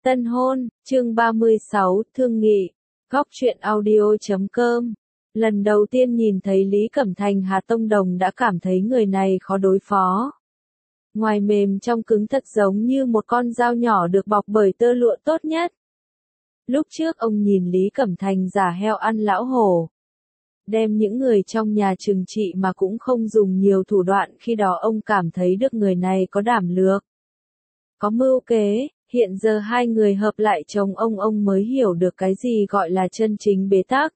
Tân hôn, chương 36, thương nghị. Góc truyện audio.com. Lần đầu tiên nhìn thấy Lý Cẩm Thành, Hà Tông Đồng đã cảm thấy người này khó đối phó. Ngoài mềm trong cứng, thật giống như một con dao nhỏ được bọc bởi tơ lụa tốt nhất. Lúc trước ông nhìn Lý Cẩm Thành giả heo ăn lão hổ, đem những người trong nhà trừng trị mà cũng không dùng nhiều thủ đoạn, khi đó ông cảm thấy được người này có đảm lược, có mưu kế. Hiện giờ hai người hợp lại chồng ông mới hiểu được cái gì gọi là chân chính bế tắc.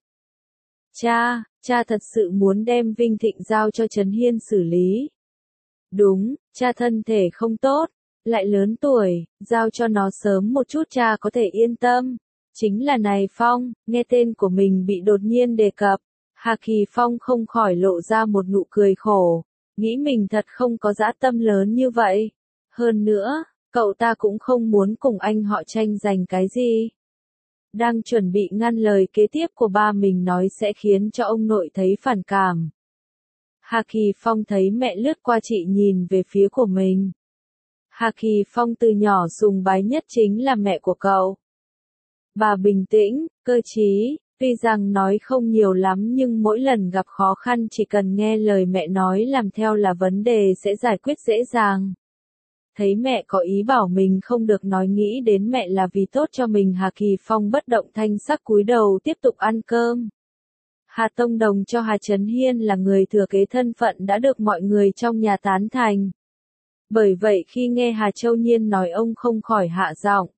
Cha thật sự muốn đem Vinh Thịnh giao cho Trấn Hiên xử lý. Đúng, cha thân thể không tốt, lại lớn tuổi, giao cho nó sớm một chút cha có thể yên tâm. Chính là này Phong, nghe tên của mình bị đột nhiên đề cập, Hà Kỳ Phong không khỏi lộ ra một nụ cười khổ, nghĩ mình thật không có dã tâm lớn như vậy. Hơn nữa, cậu ta cũng không muốn cùng anh họ tranh giành cái gì. Đang chuẩn bị ngăn lời kế tiếp của ba mình nói sẽ khiến cho ông nội thấy phản cảm. Hà Kỳ Phong thấy mẹ lướt qua chị nhìn về phía của mình. Hà Kỳ Phong từ nhỏ sùng bái nhất chính là mẹ của cậu. Bà bình tĩnh, cơ trí, tuy rằng nói không nhiều lắm nhưng mỗi lần gặp khó khăn chỉ cần nghe lời mẹ nói làm theo là vấn đề sẽ giải quyết dễ dàng. Thấy mẹ có ý bảo mình không được nói nghĩ đến mẹ là vì tốt cho mình, Hà Kỳ Phong bất động thanh sắc cúi đầu tiếp tục ăn cơm. Hà Tông Đồng cho Hà Trấn Hiên là người thừa kế thân phận đã được mọi người trong nhà tán thành. Bởi vậy khi nghe Hà Châu Nhiên nói ông không khỏi hạ giọng.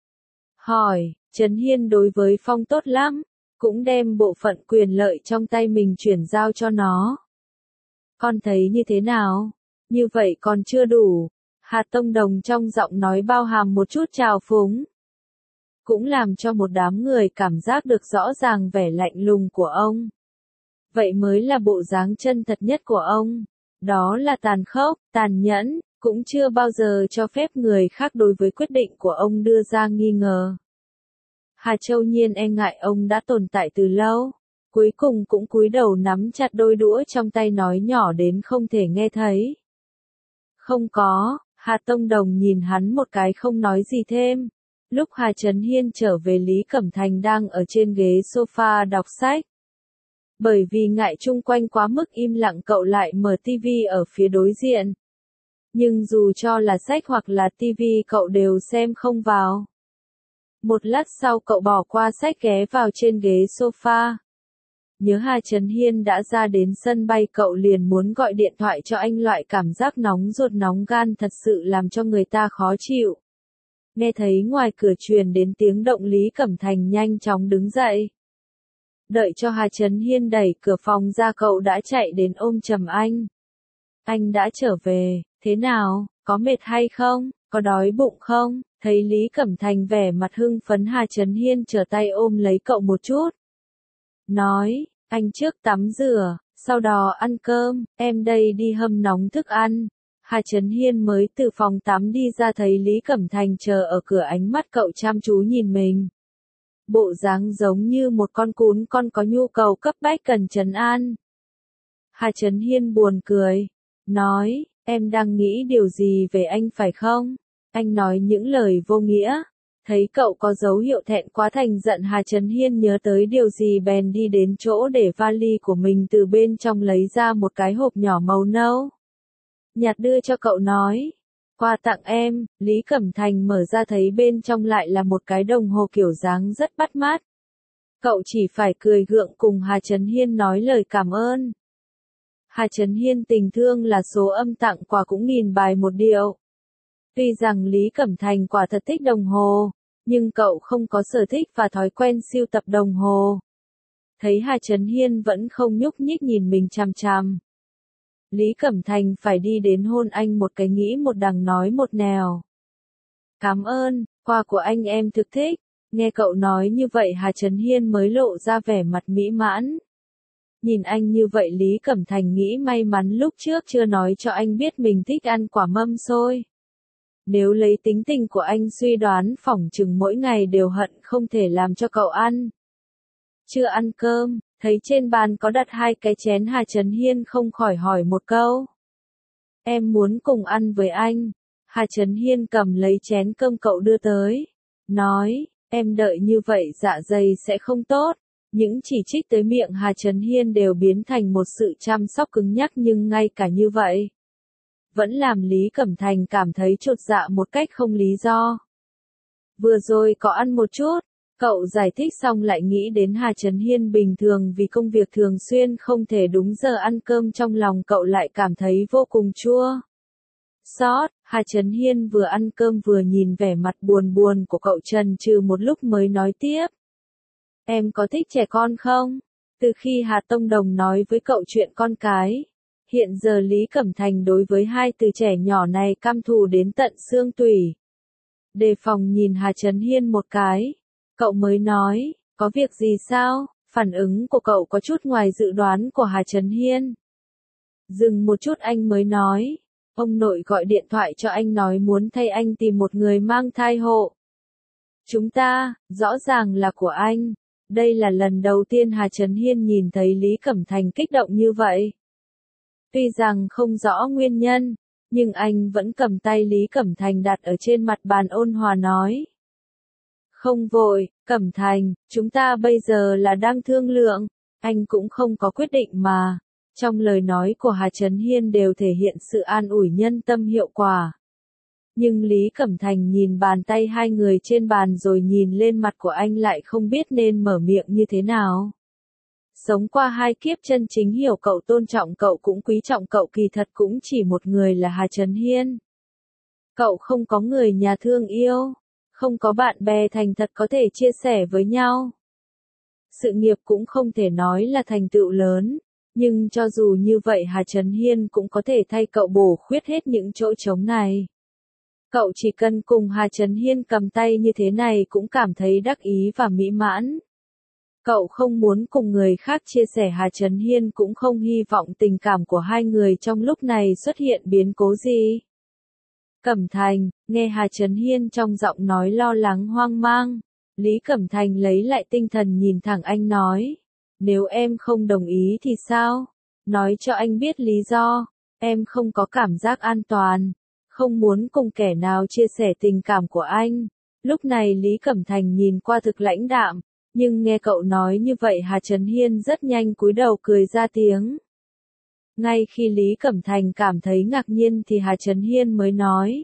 Hỏi, Trấn Hiên đối với Phong tốt lắm, cũng đem bộ phận quyền lợi trong tay mình chuyển giao cho nó. Con thấy như thế nào? Như vậy còn chưa đủ. Hà Tông Đồng trong giọng nói bao hàm một chút trào phúng. Cũng làm cho một đám người cảm giác được rõ ràng vẻ lạnh lùng của ông. Vậy mới là bộ dáng chân thật nhất của ông. Đó là tàn khốc, tàn nhẫn, cũng chưa bao giờ cho phép người khác đối với quyết định của ông đưa ra nghi ngờ. Hà Châu Nhiên e ngại ông đã tồn tại từ lâu, cuối cùng cũng cúi đầu nắm chặt đôi đũa trong tay nói nhỏ đến không thể nghe thấy. Không có. Hà Tông Đồng nhìn hắn một cái không nói gì thêm. Lúc Hà Trấn Hiên trở về, Lý Cẩm Thành đang ở trên ghế sofa đọc sách. Bởi vì ngại chung quanh quá mức im lặng, cậu lại mở tivi ở phía đối diện. Nhưng dù cho là sách hoặc là tivi cậu đều xem không vào. Một lát sau cậu bỏ qua sách ghé vào trên ghế sofa. Nhớ Hà Trấn Hiên đã ra đến sân bay, cậu liền muốn gọi điện thoại cho anh, loại cảm giác nóng ruột nóng gan thật sự làm cho người ta khó chịu. Nghe thấy ngoài cửa truyền đến tiếng động, Lý Cẩm Thành nhanh chóng đứng dậy. Đợi cho Hà Trấn Hiên đẩy cửa phòng ra, cậu đã chạy đến ôm chầm anh. Anh đã trở về, thế nào, có mệt hay không, có đói bụng không? Thấy Lý Cẩm Thành vẻ mặt hưng phấn, Hà Trấn Hiên trở tay ôm lấy cậu một chút. Nói, anh trước tắm rửa, sau đó ăn cơm, em đây đi hâm nóng thức ăn. Hà Trấn Hiên mới từ phòng tắm đi ra thấy Lý Cẩm Thành chờ ở cửa, ánh mắt cậu chăm chú nhìn mình. Bộ dáng giống như một con cún con có nhu cầu cấp bách cần trấn an. Hà Trấn Hiên buồn cười, nói, em đang nghĩ điều gì về anh phải không? Anh nói những lời vô nghĩa. Thấy cậu có dấu hiệu thẹn quá thành giận, Hà Trấn Hiên nhớ tới điều gì bèn đi đến chỗ để vali của mình, từ bên trong lấy ra một cái hộp nhỏ màu nâu nhạt đưa cho cậu, nói, quà tặng em. Lý Cẩm Thành mở ra thấy bên trong lại là một cái đồng hồ kiểu dáng rất bắt mắt. Cậu chỉ phải cười gượng cùng Hà Trấn Hiên nói lời cảm ơn. Hà Trấn Hiên tình thương là số âm, tặng quà cũng nghìn bài một điệu. Tuy rằng Lý Cẩm Thành quả thật thích đồng hồ, nhưng cậu không có sở thích và thói quen sưu tập đồng hồ. Thấy Hà Trấn Hiên vẫn không nhúc nhích nhìn mình chằm chằm, Lý Cẩm Thành phải đi đến hôn anh một cái, nghĩ một đằng nói một nẻo. Cảm ơn, quà của anh em thực thích. Nghe cậu nói như vậy, Hà Trấn Hiên mới lộ ra vẻ mặt mỹ mãn. Nhìn anh như vậy, Lý Cẩm Thành nghĩ may mắn lúc trước chưa nói cho anh biết mình thích ăn quả mâm xôi. Nếu lấy tính tình của anh suy đoán phỏng chừng mỗi ngày đều hận không thể làm cho cậu ăn. Chưa ăn cơm, thấy trên bàn có đặt hai cái chén, Hà Trấn Hiên không khỏi hỏi một câu. Em muốn cùng ăn với anh. Hà Trấn Hiên cầm lấy chén cơm cậu đưa tới. nói, em đợi như vậy dạ dày sẽ không tốt. Những chỉ trích tới miệng Hà Trấn Hiên đều biến thành một sự chăm sóc cứng nhắc, nhưng ngay cả như vậy vẫn làm Lý Cẩm Thành cảm thấy chột dạ một cách không lý do. Vừa rồi có ăn một chút, cậu giải thích xong lại nghĩ đến Hà Trấn Hiên bình thường vì công việc thường xuyên không thể đúng giờ ăn cơm, trong lòng cậu lại cảm thấy vô cùng chua xót. Hà Trấn Hiên vừa ăn cơm vừa nhìn vẻ mặt buồn buồn của cậu chần chừ một lúc mới nói tiếp. Em có thích trẻ con không? Từ khi Hà Tông Đồng nói với cậu chuyện con cái, hiện giờ Lý Cẩm Thành đối với hai từ trẻ nhỏ này căm thù đến tận xương tủy. Đề phòng nhìn Hà Trấn Hiên một cái, cậu mới nói, có việc gì sao? Phản ứng của cậu có chút ngoài dự đoán của Hà Trấn Hiên. Dừng một chút anh mới nói, ông nội gọi điện thoại cho anh nói muốn thay anh tìm một người mang thai hộ. Chúng ta, rõ ràng là của anh. Đây là lần đầu tiên Hà Trấn Hiên nhìn thấy Lý Cẩm Thành kích động như vậy. Tuy rằng không rõ nguyên nhân, nhưng anh vẫn cầm tay Lý Cẩm Thành đặt ở trên mặt bàn ôn hòa nói. Không vội, Cẩm Thành, chúng ta bây giờ là đang thương lượng, anh cũng không có quyết định mà. Trong lời nói của Hà Trấn Hiên đều thể hiện sự an ủi nhân tâm hiệu quả. Nhưng Lý Cẩm Thành nhìn bàn tay hai người trên bàn rồi nhìn lên mặt của anh lại không biết nên mở miệng như thế nào. Sống qua hai kiếp chân chính hiểu cậu, tôn trọng cậu cũng quý trọng cậu, kỳ thật cũng chỉ một người là Hà Trấn Hiên. Cậu không có người nhà thương yêu, không có bạn bè thành thật có thể chia sẻ với nhau. Sự nghiệp cũng không thể nói là thành tựu lớn, nhưng cho dù như vậy Hà Trấn Hiên cũng có thể thay cậu bổ khuyết hết những chỗ trống này. Cậu chỉ cần cùng Hà Trấn Hiên cầm tay như thế này cũng cảm thấy đắc ý và mỹ mãn. Cậu không muốn cùng người khác chia sẻ, Hà Trấn Hiên cũng không hy vọng tình cảm của hai người trong lúc này xuất hiện biến cố gì. Cẩm Thành, nghe Hà Trấn Hiên trong giọng nói lo lắng hoang mang, Lý Cẩm Thành lấy lại tinh thần nhìn thẳng anh nói, nếu em không đồng ý thì sao? Nói cho anh biết lý do, em không có cảm giác an toàn, không muốn cùng kẻ nào chia sẻ tình cảm của anh. Lúc này Lý Cẩm Thành nhìn qua thực lãnh đạm, nhưng nghe cậu nói như vậy Hà Trấn Hiên rất nhanh cúi đầu cười ra tiếng. Ngay khi Lý Cẩm Thành cảm thấy ngạc nhiên thì Hà Trấn Hiên mới nói.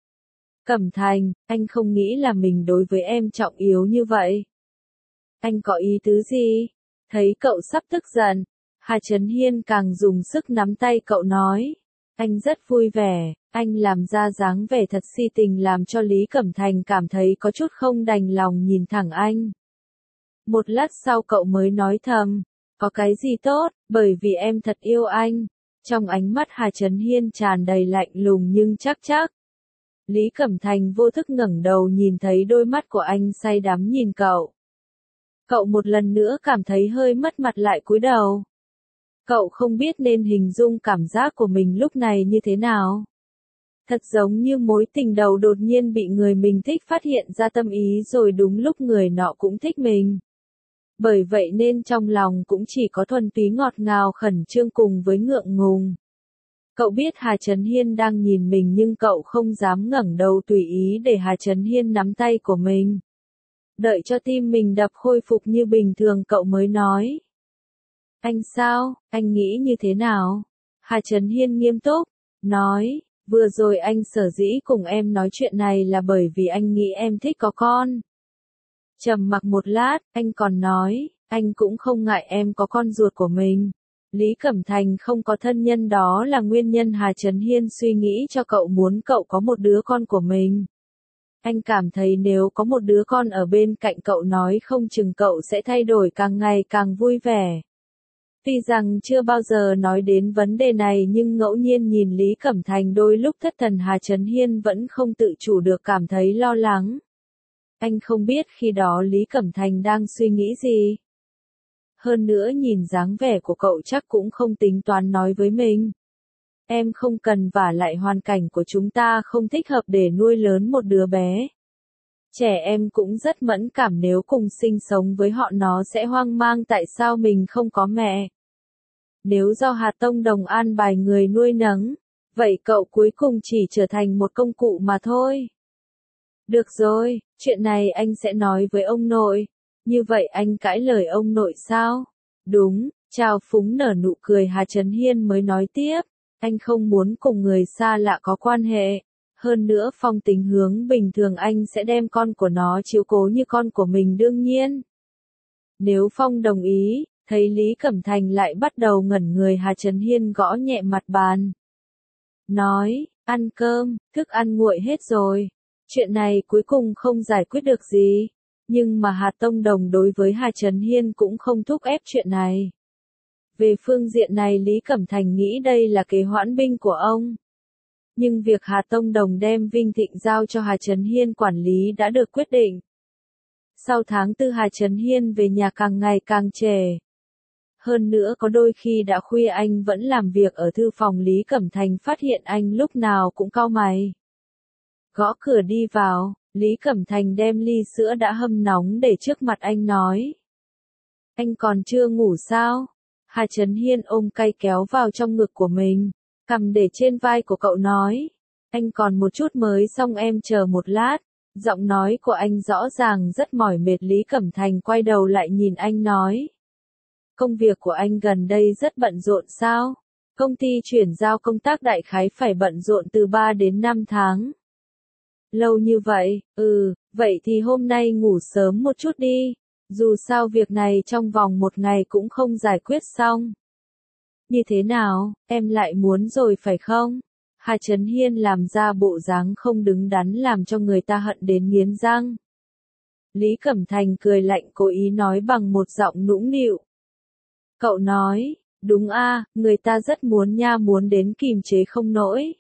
Cẩm Thành, anh không nghĩ là mình đối với em trọng yếu như vậy. Anh có ý tứ gì? Thấy cậu sắp tức giận, Hà Trấn Hiên càng dùng sức nắm tay cậu nói. Anh rất vui vẻ, anh làm ra dáng vẻ thật si tình làm cho Lý Cẩm Thành cảm thấy có chút không đành lòng nhìn thẳng anh. Một lát sau cậu mới nói thầm, có cái gì tốt, bởi vì em thật yêu anh. Trong ánh mắt Hà Trấn Hiên tràn đầy lạnh lùng nhưng chắc chắc. Lý Cẩm Thành vô thức ngẩng đầu nhìn thấy đôi mắt của anh say đắm nhìn cậu. Cậu một lần nữa cảm thấy hơi mất mặt lại cúi đầu. Cậu không biết nên hình dung cảm giác của mình lúc này như thế nào. Thật giống như mối tình đầu đột nhiên bị người mình thích phát hiện ra tâm ý rồi đúng lúc người nọ cũng thích mình. Bởi vậy nên trong lòng cũng chỉ có thuần túy ngọt ngào khẩn trương cùng với ngượng ngùng. Cậu biết Hà Trấn Hiên đang nhìn mình nhưng cậu không dám ngẩng đầu tùy ý để Hà Trấn Hiên nắm tay của mình. Đợi cho tim mình đập khôi phục như bình thường cậu mới nói. Anh sao, anh nghĩ như thế nào? Hà Trấn Hiên nghiêm túc, nói, vừa rồi anh sở dĩ cùng em nói chuyện này là bởi vì anh nghĩ em thích có con. Trầm mặc một lát, anh còn nói, anh cũng không ngại em có con ruột của mình. Lý Cẩm Thành không có thân nhân đó là nguyên nhân Hà Trấn Hiên suy nghĩ cho cậu muốn cậu có một đứa con của mình. Anh cảm thấy nếu có một đứa con ở bên cạnh cậu nói không chừng cậu sẽ thay đổi càng ngày càng vui vẻ. Tuy rằng chưa bao giờ nói đến vấn đề này nhưng ngẫu nhiên nhìn Lý Cẩm Thành đôi lúc thất thần Hà Trấn Hiên vẫn không tự chủ được cảm thấy lo lắng. Anh không biết khi đó Lý Cẩm Thành đang suy nghĩ gì. Hơn nữa nhìn dáng vẻ của cậu chắc cũng không tính toán nói với mình. Em không cần, vả lại hoàn cảnh của chúng ta không thích hợp để nuôi lớn một đứa bé. Trẻ em cũng rất mẫn cảm, nếu cùng sinh sống với họ nó sẽ hoang mang tại sao mình không có mẹ. Nếu do Hà Tông Đồng an bài người nuôi nấng, vậy cậu cuối cùng chỉ trở thành một công cụ mà thôi. Được rồi, chuyện này anh sẽ nói với ông nội. Như vậy anh cãi lời ông nội sao? Đúng, Trào Phúng nở nụ cười Hà Trấn Hiên mới nói tiếp. Anh không muốn cùng người xa lạ có quan hệ. Hơn nữa Phong tính hướng bình thường anh sẽ đem con của nó chiếu cố như con của mình đương nhiên. Nếu Phong đồng ý, thấy Lý Cẩm Thành lại bắt đầu ngẩn người Hà Trấn Hiên gõ nhẹ mặt bàn. Nói, ăn cơm, thức ăn nguội hết rồi. Chuyện này cuối cùng không giải quyết được gì. Nhưng mà Hà Tông Đồng đối với Hà Trấn Hiên cũng không thúc ép chuyện này. Về phương diện này Lý Cẩm Thành nghĩ đây là kế hoãn binh của ông. Nhưng việc Hà Tông Đồng đem Vinh Thịnh giao cho Hà Trấn Hiên quản lý đã được quyết định. Sau tháng 4 Hà Trấn Hiên về nhà càng ngày càng trễ. Hơn nữa có đôi khi đã khuya anh vẫn làm việc ở thư phòng Lý Cẩm Thành phát hiện anh lúc nào cũng cau mày. Gõ cửa đi vào, Lý Cẩm Thành đem ly sữa đã hâm nóng để trước mặt anh nói. Anh còn chưa ngủ sao? Hà Trấn Hiên ôm cay kéo vào trong ngực của mình, cầm để trên vai của cậu nói. Anh còn một chút mới xong em chờ một lát. Giọng nói của anh rõ ràng rất mỏi mệt. Lý Cẩm Thành quay đầu lại nhìn anh nói. Công việc của anh gần đây rất bận rộn sao? Công ty chuyển giao công tác đại khái phải bận rộn từ 3 đến 5 tháng. Lâu như vậy, vậy thì hôm nay ngủ sớm một chút đi. Dù sao việc này trong vòng một ngày cũng không giải quyết xong. Như thế nào, em lại muốn rồi phải không? Hà Trấn Hiên làm ra bộ dáng không đứng đắn làm cho người ta hận đến nghiến răng. Lý Cẩm Thành cười lạnh cố ý nói bằng một giọng nũng nịu. Cậu nói, đúng a, người ta rất muốn nha, muốn đến kìm chế không nổi.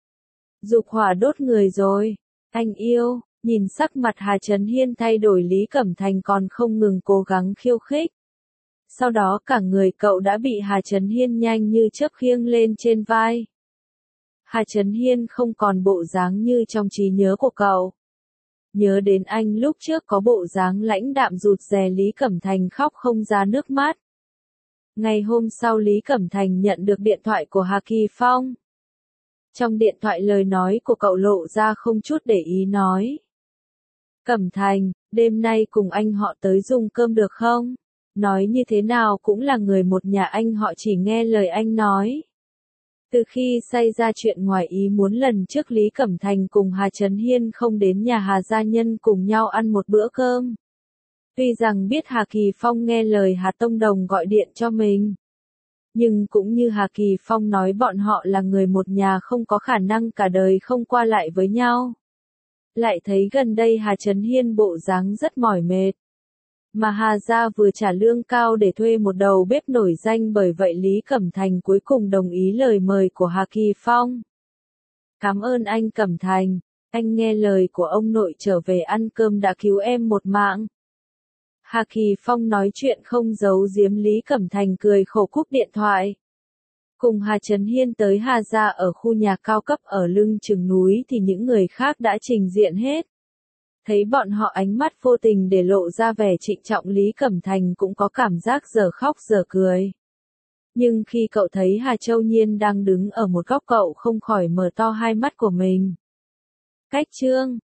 Dục hỏa đốt người rồi, anh yêu, nhìn sắc mặt Hà Trấn Hiên thay đổi Lý Cẩm Thành còn không ngừng cố gắng khiêu khích. Sau đó cả người cậu đã bị Hà Trấn Hiên nhanh như chớp khiêng lên trên vai. Hà Trấn Hiên không còn bộ dáng như trong trí nhớ của cậu. Nhớ đến anh lúc trước có bộ dáng lãnh đạm rụt rè Lý Cẩm Thành khóc không ra nước mắt. Ngày hôm sau Lý Cẩm Thành nhận được điện thoại của Hà Kỳ Phong. Trong điện thoại lời nói của cậu lộ ra không chút để ý nói. Cẩm Thành, đêm nay cùng anh họ tới dùng cơm được không? Nói như thế nào cũng là người một nhà anh họ chỉ nghe lời anh nói. Từ khi xảy ra chuyện ngoài ý muốn lần trước Lý Cẩm Thành cùng Hà Trấn Hiên không đến nhà Hà gia nhân cùng nhau ăn một bữa cơm. Tuy rằng biết Hà Kỳ Phong nghe lời Hà Tông Đồng gọi điện cho mình. Nhưng cũng như Hà Kỳ Phong nói bọn họ là người một nhà không có khả năng cả đời không qua lại với nhau. Lại thấy gần đây Hà Trấn Hiên bộ dáng rất mỏi mệt. Mà Hà gia vừa trả lương cao để thuê một đầu bếp nổi danh, bởi vậy Lý Cẩm Thành cuối cùng đồng ý lời mời của Hà Kỳ Phong. Cảm ơn anh Cẩm Thành, anh nghe lời của ông nội trở về ăn cơm đã cứu em một mạng. Hà Kỳ Phong nói chuyện không giấu giếm. Lý Cẩm Thành cười khổ cúp điện thoại. Cùng Hà Trấn Hiên tới Hà gia ở khu nhà cao cấp ở lưng chừng núi thì những người khác đã trình diện hết. Thấy bọn họ ánh mắt vô tình để lộ ra vẻ trịnh trọng, Lý Cẩm Thành cũng có cảm giác giờ khóc giờ cười. Nhưng khi cậu thấy Hà Châu Nhiên đang đứng ở một góc cậu không khỏi mở to hai mắt của mình. Cách chương